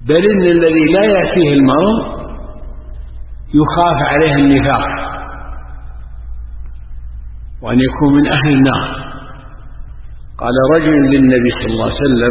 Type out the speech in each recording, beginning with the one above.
بل إن الذي لا يأتيه المرض يخاف عليه النفاق وأن يكون من أهل النار. قال رجل للنبي صلى الله عليه وسلم: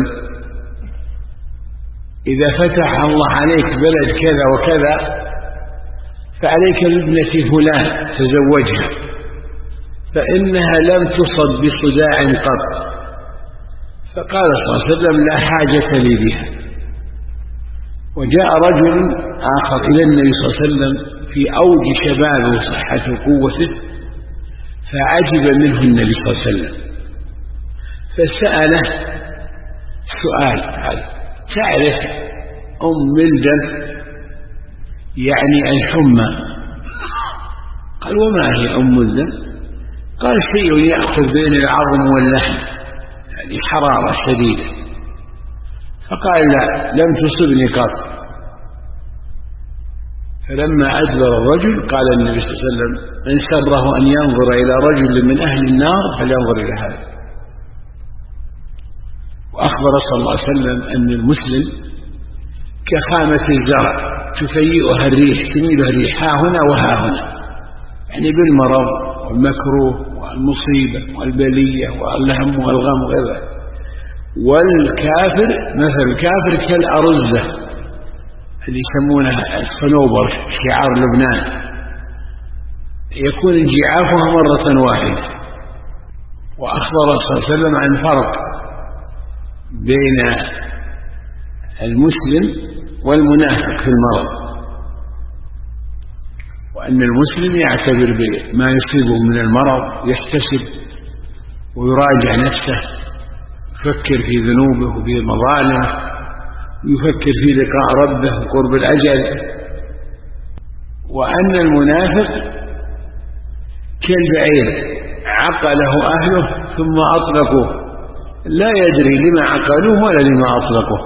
إذا فتح الله عليك بلد كذا وكذا فعليك بابنة فلان تزوجها، فإنها لم تصب بصداع قط. فقال صلى الله عليه وسلم: لا حاجة لي بها. وجاء رجل آخر إلى النبي صلى الله عليه وسلم في أوج شبابه وصحته وقوته، فعجب منه النبي صلى الله عليه وسلم، فسأله سؤال: تعرف ملدم يعني الحمى؟ قال: وما هي ملدم؟ قال: شيء يأخذ بين العظم واللحم، يعني حرارة شديدة. فقال: لا، لم تصبني قط. فلما أدبر الرجل قال النبي صلى الله عليه وسلم: من سره أن ينظر إلى رجل من أهل النار فلينظر إلى هذا. وأخبر صلى الله عليه وسلم أن المسلم كخامة الزرع تفيئها الريح، تميلها الريح ها هنا وها هنا، يعني بالمرض والمكروه والمصيبة والبلية والهم والغم وغيره. والكافر مثل الكافر كالأرزة اللي يسمونها الصنوبر، شعار لبنان، يكون انجعافها مرة واحدة. وأخبر صلى الله عليه وسلم عن فرق بين المسلم والمنافق في المرض، وأن المسلم يعتبر بما يصيبه من المرض، يحتسب ويراجع نفسه، يفكر في ذنوبه وفي مظالمه، يفكر في لقاء ربه وقرب الأجل. وأن المنافق كالبعير عقله أهله ثم أطلقوه، لا يدري لما عقلوه ولا لما أطلقوه.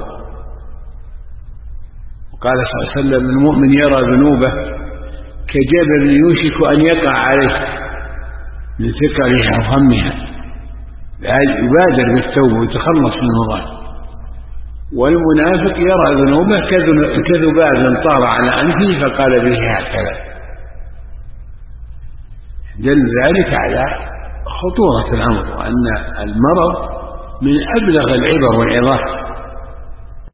وقال صلى الله عليه وسلم: المؤمن يرى ذنوبه كجبل يوشك أن يقع عليه من ثقلها وهمها، يبادر بالتوبة ويتخلص من المظالم. والمنافق يرى ذنوبه كذباب طار على أنفه فقال به هكذا. دل ذلك على خطورة الأمر، وأن المرض من أبلغ العبر والعظات.